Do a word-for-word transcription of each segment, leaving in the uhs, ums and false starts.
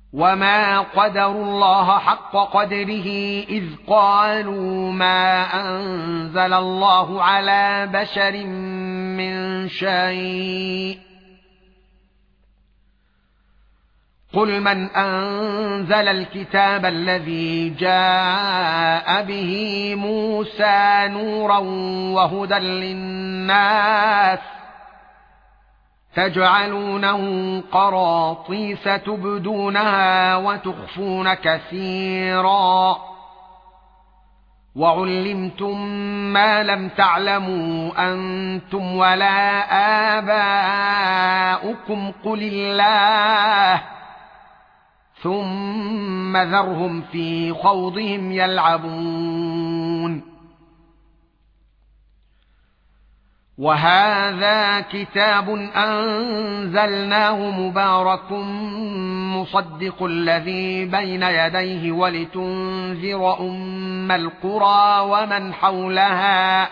وما قدروا الله حق قدره إذ قالوا ما أنزل الله على بشر من شيء قل من أنزل الكتاب الذي جاء به موسى نورا وهدى للناس تجعلونه قراطيس تبدونها وتخفون كثيرا وعلمتم ما لم تعلموا أنتم ولا آباؤكم قل الله ثم ذرهم في خوضهم يلعبون وهذا كتاب أنزلناه مبارك مصدق الذي بين يديه ولتنذر أم القرى ومن حولها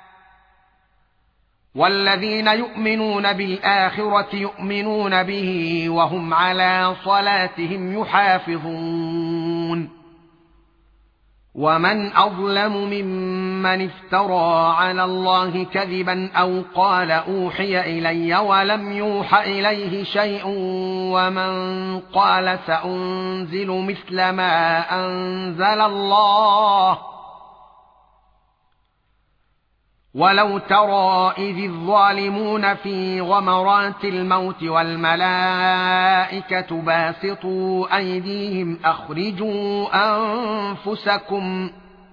والذين يؤمنون بالآخرة يؤمنون به وهم على صلاتهم يحافظون ومن أظلم ممن افترى على الله كذبا أو قال أوحي إلي ولم يوح إليه شيء ومن قال سأنزل مثل ما أنزل الله ولو ترى إذ الظالمون في غمرات الموت والملائكة باسطوا أيديهم أخرجوا أنفسكم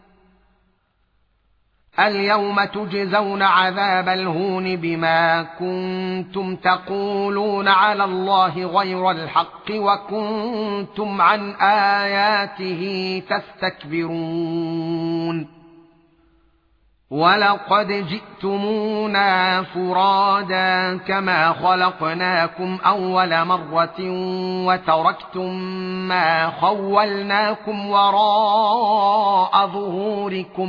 اليوم تجزون عذاب الهون بما كنتم تقولون على الله غير الحق وكنتم عن آياته تستكبرون ولقد جئتمونا فرادا كما خلقناكم أول مرة وتركتم ما خولناكم وراء ظهوركم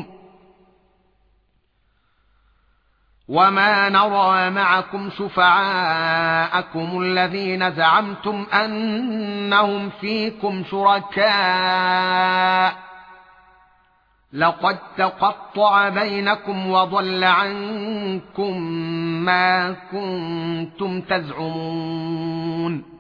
وما نرى معكم شفعاءكم الذين زعمتم أنهم فيكم شركاء لقد تقطع بينكم وضل عنكم ما كنتم تزعمون